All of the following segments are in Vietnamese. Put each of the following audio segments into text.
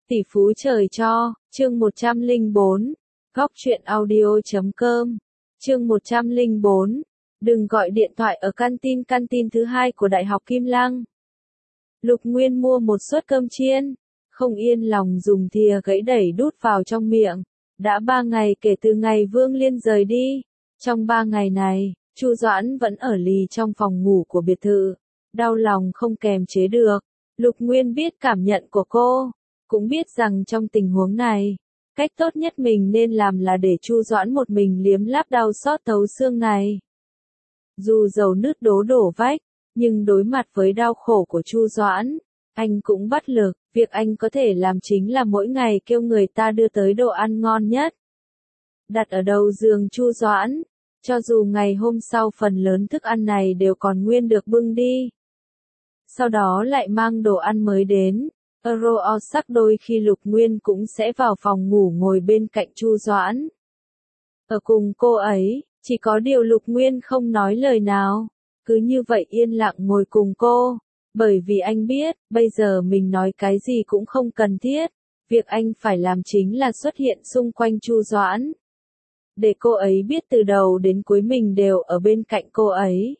Tỷ phú trời cho, chương 104, góc truyện audio.com, chương 104, đừng gọi điện thoại ở canteen thứ hai của Đại học Kim Lăng. Lục Nguyên mua một suất cơm chiên, không yên lòng dùng thìa gãy đẩy đút vào trong miệng. Đã 3 ngày kể từ ngày Vương Liên rời đi. Trong 3 ngày này, Chu Doãn vẫn ở lì trong phòng ngủ của biệt thự. Đau lòng không kềm chế được. Lục Nguyên biết cảm nhận của cô, cũng biết rằng trong tình huống này, cách tốt nhất mình nên làm là để Chu Doãn một mình liếm láp đau xót thấu xương này. Dù dầu nứt đổ vách, nhưng đối mặt với đau khổ của Chu Doãn, anh cũng bất lực. Việc anh có thể làm chính là mỗi ngày kêu người ta đưa tới đồ ăn ngon nhất, đặt ở đầu giường Chu Doãn, cho dù ngày hôm sau phần lớn thức ăn này đều còn nguyên được bưng đi. Sau đó lại mang đồ ăn mới đến. Sắc đôi khi Lục Nguyên cũng sẽ vào phòng ngủ ngồi bên cạnh Chu Doãn. Ở cùng cô ấy, chỉ có điều Lục Nguyên không nói lời nào, cứ như vậy yên lặng ngồi cùng cô, bởi vì anh biết, bây giờ mình nói cái gì cũng không cần thiết, việc anh phải làm chính là xuất hiện xung quanh Chu Doãn. Để cô ấy biết từ đầu đến cuối mình đều ở bên cạnh cô ấy.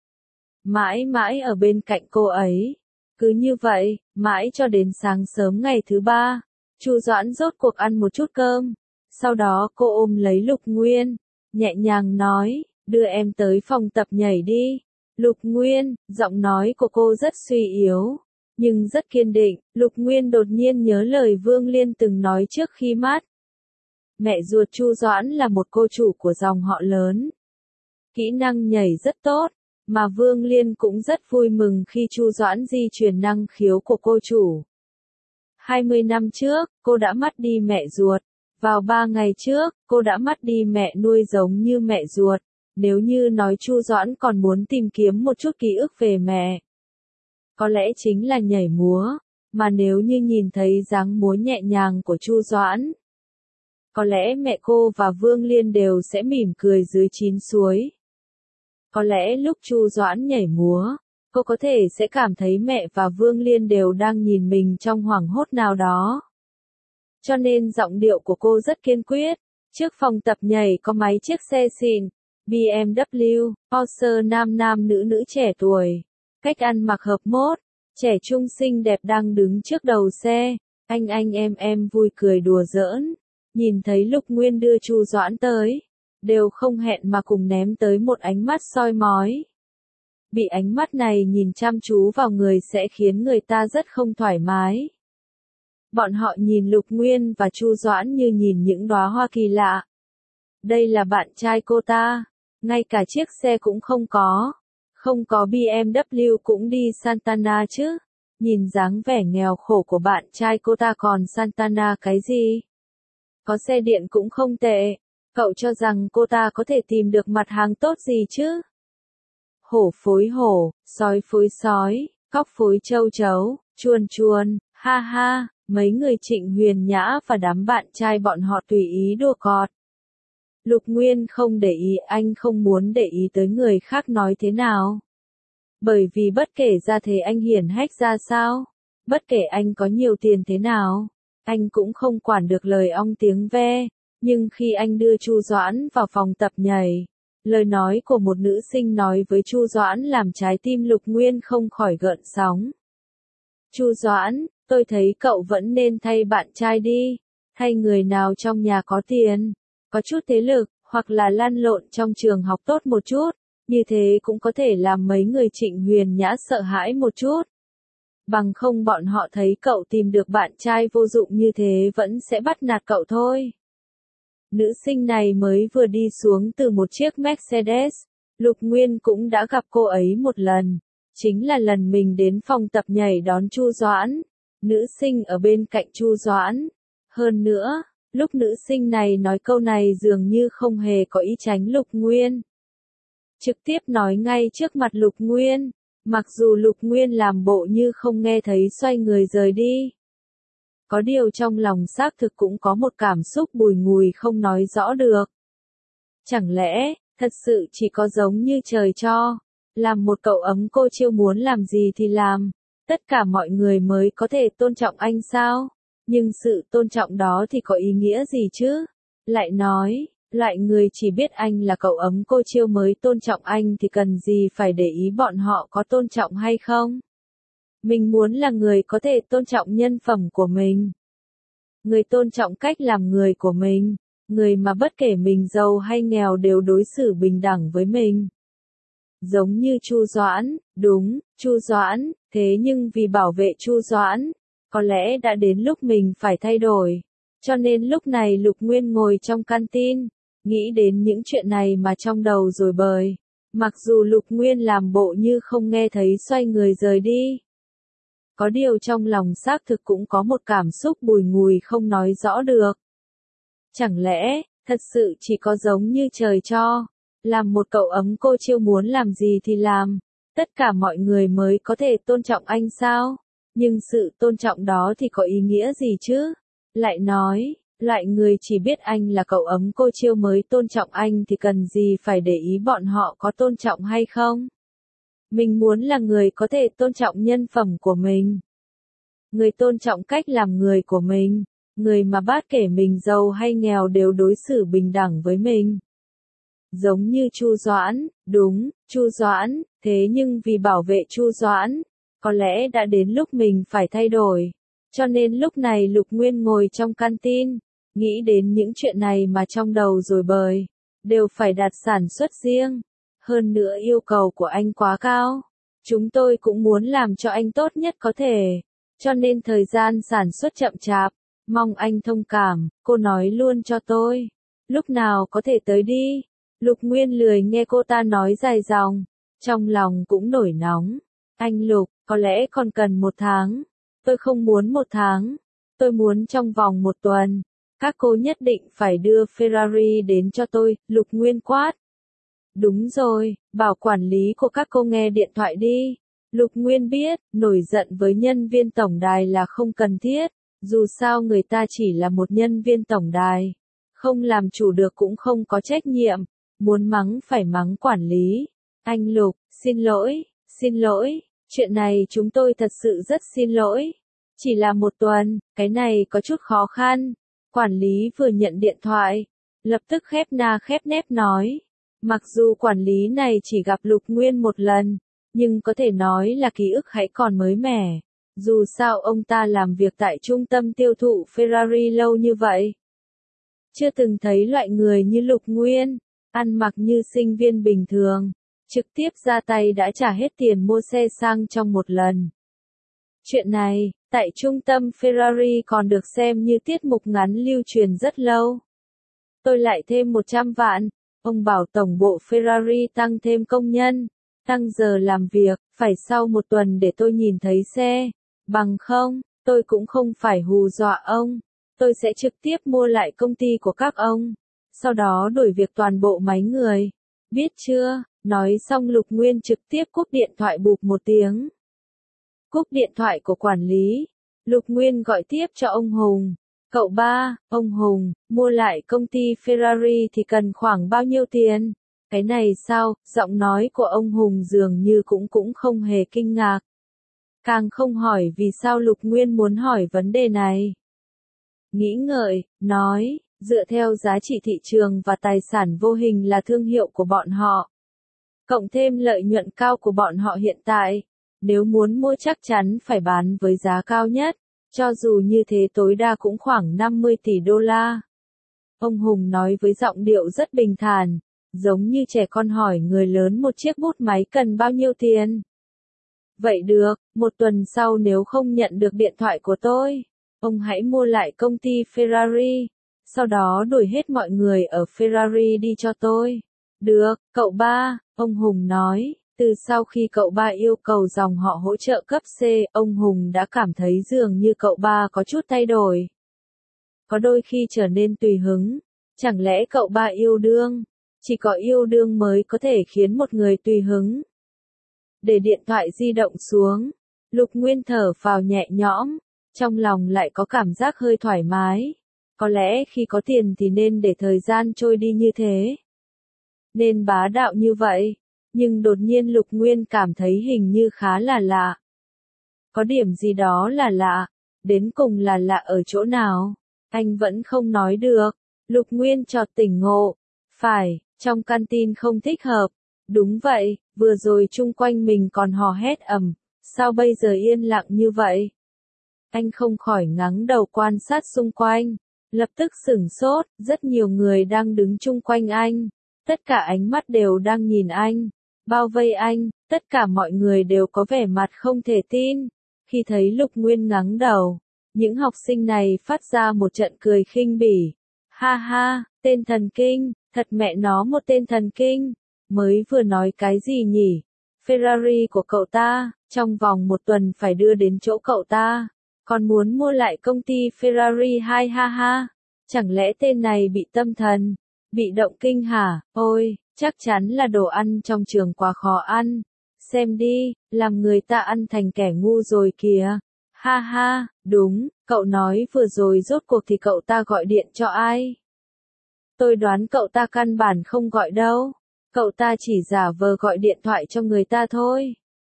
Mãi mãi ở bên cạnh cô ấy. Cứ như vậy, mãi cho đến sáng sớm ngày thứ 3, Chu Doãn rốt cuộc ăn một chút cơm. Sau đó cô ôm lấy Lục Nguyên, nhẹ nhàng nói, đưa em tới phòng tập nhảy đi. Lục Nguyên, giọng nói của cô rất suy yếu, nhưng rất kiên định. Lục Nguyên đột nhiên nhớ lời Vương Liên từng nói trước khi mất. Mẹ ruột Chu Doãn là một cô chủ của dòng họ lớn. Kỹ năng nhảy rất tốt. Mà Vương Liên cũng rất vui mừng khi Chu Doãn di truyền năng khiếu của cô chủ. 20 năm trước, cô đã mất đi mẹ ruột. Vào 3 ngày trước, cô đã mất đi mẹ nuôi giống như mẹ ruột. Nếu như nói Chu Doãn còn muốn tìm kiếm một chút ký ức về mẹ, có lẽ chính là nhảy múa. Mà nếu như nhìn thấy dáng múa nhẹ nhàng của Chu Doãn, có lẽ mẹ cô và Vương Liên đều sẽ mỉm cười dưới 9 suối. Có lẽ lúc Chu Doãn nhảy múa, cô có thể sẽ cảm thấy mẹ và Vương Liên đều đang nhìn mình trong hoảng hốt nào đó. Cho nên giọng điệu của cô rất kiên quyết. Trước phòng tập nhảy có mấy chiếc xe xịn, BMW, Porsche nam nữ trẻ tuổi. Cách ăn mặc hợp mốt, trẻ trung xinh đẹp đang đứng trước đầu xe. Anh em vui cười đùa giỡn. Nhìn thấy Lục Nguyên đưa Chu Doãn tới, đều không hẹn mà cùng ném tới một ánh mắt soi mói. Bị ánh mắt này nhìn chăm chú vào người sẽ khiến người ta rất không thoải mái. Bọn họ nhìn Lục Nguyên và Chu Doãn như nhìn những đóa hoa kỳ lạ. Đây là bạn trai cô ta, ngay cả chiếc xe cũng không có. Không có BMW cũng đi Santana chứ. Nhìn dáng vẻ nghèo khổ của bạn trai cô ta còn Santana cái gì? Có xe điện cũng không tệ. Cậu cho rằng cô ta có thể tìm được mặt hàng tốt gì chứ? Hổ phối hổ, sói phối sói, cóc phối châu chấu, chuồn, ha ha, mấy người Trịnh Huyền Nhã và đám bạn trai bọn họ tùy ý đùa cợt. Lục Nguyên không để ý, anh không muốn để ý tới người khác nói thế nào. Bởi vì bất kể ra thế anh hiển hách ra sao, bất kể anh có nhiều tiền thế nào, anh cũng không quản được lời ong tiếng ve. Nhưng khi anh đưa Chu Doãn vào phòng tập nhảy, lời nói của một nữ sinh nói với Chu Doãn làm trái tim Lục Nguyên không khỏi gợn sóng. Chu Doãn, tôi thấy cậu vẫn nên thay bạn trai đi, thay người nào trong nhà có tiền, có chút thế lực, hoặc là lăn lộn trong trường học tốt một chút, như thế cũng có thể làm mấy người Trịnh Huyền Nhã sợ hãi một chút. Bằng không bọn họ thấy cậu tìm được bạn trai vô dụng như thế vẫn sẽ bắt nạt cậu thôi. Nữ sinh này mới vừa đi xuống từ một chiếc Mercedes, Lục Nguyên cũng đã gặp cô ấy một lần, chính là lần mình đến phòng tập nhảy đón Chu Doãn, nữ sinh ở bên cạnh Chu Doãn. Hơn nữa, lúc nữ sinh này nói câu này dường như không hề có ý tránh Lục Nguyên. Trực tiếp nói ngay trước mặt Lục Nguyên, mặc dù Lục Nguyên làm bộ như không nghe thấy xoay người rời đi. Có điều trong lòng xác thực cũng có một cảm xúc bùi ngùi không nói rõ được. Chẳng lẽ, thật sự chỉ có giống như trời cho, làm một cậu ấm cô chiêu muốn làm gì thì làm, tất cả mọi người mới có thể tôn trọng anh sao? Nhưng sự tôn trọng đó thì có ý nghĩa gì chứ? Lại nói, loại người chỉ biết anh là cậu ấm cô chiêu mới tôn trọng anh thì cần gì phải để ý bọn họ có tôn trọng hay không? Mình muốn là người có thể tôn trọng nhân phẩm của mình. Người tôn trọng cách làm người của mình. Người mà bất kể mình giàu hay nghèo đều đối xử bình đẳng với mình. Giống như Chu Doãn, đúng, Chu Doãn, thế nhưng vì bảo vệ Chu Doãn, có lẽ đã đến lúc mình phải thay đổi. Cho nên lúc này Lục Nguyên ngồi trong canteen, nghĩ đến những chuyện này mà trong đầu rồi bời. Mặc dù Lục Nguyên làm bộ như không nghe thấy xoay người rời đi. Có điều trong lòng xác thực cũng có một cảm xúc bùi ngùi không nói rõ được. Chẳng lẽ, thật sự chỉ có giống như trời cho, làm một cậu ấm cô chiêu muốn làm gì thì làm, tất cả mọi người mới có thể tôn trọng anh sao? Nhưng sự tôn trọng đó thì có ý nghĩa gì chứ? Lại nói, loại người chỉ biết anh là cậu ấm cô chiêu mới tôn trọng anh thì cần gì phải để ý bọn họ có tôn trọng hay không? Mình muốn là người có thể tôn trọng nhân phẩm của mình. Người tôn trọng cách làm người của mình. Người mà bất kể mình giàu hay nghèo đều đối xử bình đẳng với mình. Giống như Chu Doãn, đúng, Chu Doãn, thế nhưng vì bảo vệ Chu Doãn, có lẽ đã đến lúc mình phải thay đổi. Cho nên lúc này Lục Nguyên ngồi trong canteen, nghĩ đến những chuyện này mà trong đầu rồi bời, đều phải đặt sản xuất riêng. Hơn nữa yêu cầu của anh quá cao. Chúng tôi cũng muốn làm cho anh tốt nhất có thể. Cho nên thời gian sản xuất chậm chạp. Mong anh thông cảm, cô nói luôn cho tôi. Lúc nào có thể tới đi. Lục Nguyên lười nghe cô ta nói dài dòng. Trong lòng cũng nổi nóng. Anh Lục, có lẽ còn cần 1 tháng. Tôi không muốn 1 tháng. Tôi muốn trong vòng 1 tuần. Các cô nhất định phải đưa Ferrari đến cho tôi, Lục Nguyên quát. Đúng rồi, bảo quản lý của các cô nghe điện thoại đi. Lục Nguyên biết, nổi giận với nhân viên tổng đài là không cần thiết. Dù sao người ta chỉ là một nhân viên tổng đài. Không làm chủ được cũng không có trách nhiệm. Muốn mắng phải mắng quản lý. Anh Lục, xin lỗi. Chuyện này chúng tôi thật sự rất xin lỗi. Chỉ là 1 tuần, cái này có chút khó khăn. Quản lý vừa nhận điện thoại. Lập tức khép na khép nép nói. Mặc dù quản lý này chỉ gặp Lục Nguyên 1 lần. Nhưng có thể nói là ký ức hãy còn mới mẻ. Dù sao ông ta làm việc tại trung tâm tiêu thụ Ferrari lâu như vậy. Chưa từng thấy loại người như Lục Nguyên, ăn mặc như sinh viên bình thường, trực tiếp ra tay đã trả hết tiền mua xe sang trong 1 lần. Chuyện này, tại trung tâm Ferrari còn được xem như tiết mục ngắn lưu truyền rất lâu. Tôi lại thêm 100 vạn, ông bảo tổng bộ Ferrari tăng thêm công nhân, tăng giờ làm việc, phải sau 1 tuần để tôi nhìn thấy xe. Bằng không, tôi cũng không phải hù dọa ông. Tôi sẽ trực tiếp mua lại công ty của các ông. Sau đó đổi việc toàn bộ máy người. Biết chưa? Nói xong Lục Nguyên trực tiếp cúp điện thoại bụp 1 tiếng. Cúp điện thoại của quản lý. Lục Nguyên gọi tiếp cho ông Hùng. Cậu ba, ông Hùng, mua lại công ty Ferrari thì cần khoảng bao nhiêu tiền? Cái này sao? Giọng nói của ông Hùng dường như cũng không hề kinh ngạc. Càng không hỏi vì sao Lục Nguyên muốn hỏi vấn đề này. Nghĩ ngợi, nói, dựa theo giá trị thị trường và tài sản vô hình là thương hiệu của bọn họ. Cộng thêm lợi nhuận cao của bọn họ hiện tại, nếu muốn mua chắc chắn phải bán với giá cao nhất, cho dù như thế tối đa cũng khoảng 50 tỷ đô la. Ông Hùng nói với giọng điệu rất bình thản, giống như trẻ con hỏi người lớn một chiếc bút máy cần bao nhiêu tiền. Vậy được, 1 tuần sau nếu không nhận được điện thoại của tôi, ông hãy mua lại công ty Ferrari, sau đó đuổi hết mọi người ở Ferrari đi cho tôi. Được, cậu ba, ông Hùng nói, từ sau khi cậu ba yêu cầu dòng họ hỗ trợ cấp C, ông Hùng đã cảm thấy dường như cậu ba có chút thay đổi. Có đôi khi trở nên tùy hứng, chẳng lẽ cậu ba yêu đương, chỉ có yêu đương mới có thể khiến một người tùy hứng. Để điện thoại di động xuống, Lục Nguyên thở phào nhẹ nhõm, trong lòng lại có cảm giác hơi thoải mái. Có lẽ khi có tiền thì nên để thời gian trôi đi như thế. Nên bá đạo như vậy, nhưng đột nhiên Lục Nguyên cảm thấy hình như khá là lạ. Có điểm gì đó là lạ, đến cùng là lạ ở chỗ nào? Anh vẫn không nói được. Lục Nguyên chợt tỉnh ngộ. Phải, trong canteen không thích hợp. Đúng vậy, vừa rồi chung quanh mình còn hò hét ầm, sao bây giờ yên lặng như vậy? Anh không khỏi ngẩng đầu quan sát xung quanh, lập tức sửng sốt, rất nhiều người đang đứng chung quanh anh, tất cả ánh mắt đều đang nhìn anh, bao vây anh, tất cả mọi người đều có vẻ mặt không thể tin. Khi thấy Lục Nguyên ngẩng đầu, những học sinh này phát ra một trận cười khinh bỉ. Ha ha, tên thần kinh, thật mẹ nó một tên thần kinh, mới vừa nói cái gì nhỉ? Ferrari của cậu ta, trong vòng 1 tuần phải đưa đến chỗ cậu ta, còn muốn mua lại công ty Ferrari hai ha ha, chẳng lẽ tên này bị tâm thần, bị động kinh hả? Ôi, chắc chắn là đồ ăn trong trường quá khó ăn, xem đi, làm người ta ăn thành kẻ ngu rồi kìa. Ha ha, đúng, cậu nói vừa rồi rốt cuộc thì cậu ta gọi điện cho ai? Tôi đoán cậu ta căn bản không gọi đâu. Cậu ta chỉ giả vờ gọi điện thoại cho người ta thôi.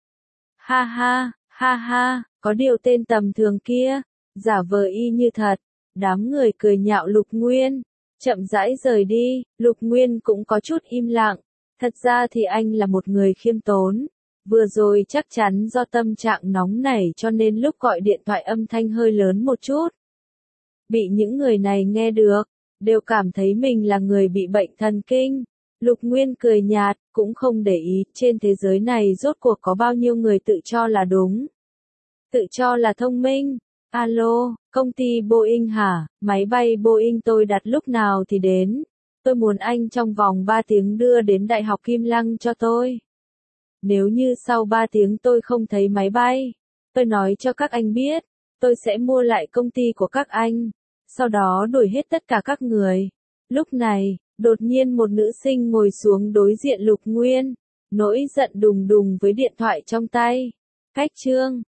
Ha ha, có điều tên tầm thường kia, giả vờ y như thật. Đám người cười nhạo Lục Nguyên, chậm rãi rời đi, Lục Nguyên cũng có chút im lặng. Thật ra thì anh là một người khiêm tốn. Vừa rồi chắc chắn do tâm trạng nóng nảy cho nên lúc gọi điện thoại âm thanh hơi lớn một chút. Bị những người này nghe được, đều cảm thấy mình là người bị bệnh thần kinh. Lục Nguyên cười nhạt, cũng không để ý, trên thế giới này rốt cuộc có bao nhiêu người tự cho là đúng. Tự cho là thông minh. Alo, công ty Boeing hả? Máy bay Boeing tôi đặt lúc nào thì đến? Tôi muốn anh trong vòng 3 tiếng đưa đến Đại học Kim Lăng cho tôi. Nếu như sau 3 tiếng tôi không thấy máy bay, tôi nói cho các anh biết, tôi sẽ mua lại công ty của các anh, sau đó đuổi hết tất cả các người. Lúc này, đột nhiên một nữ sinh ngồi xuống đối diện Lục Nguyên, nỗi giận đùng đùng với điện thoại trong tay. Cách chương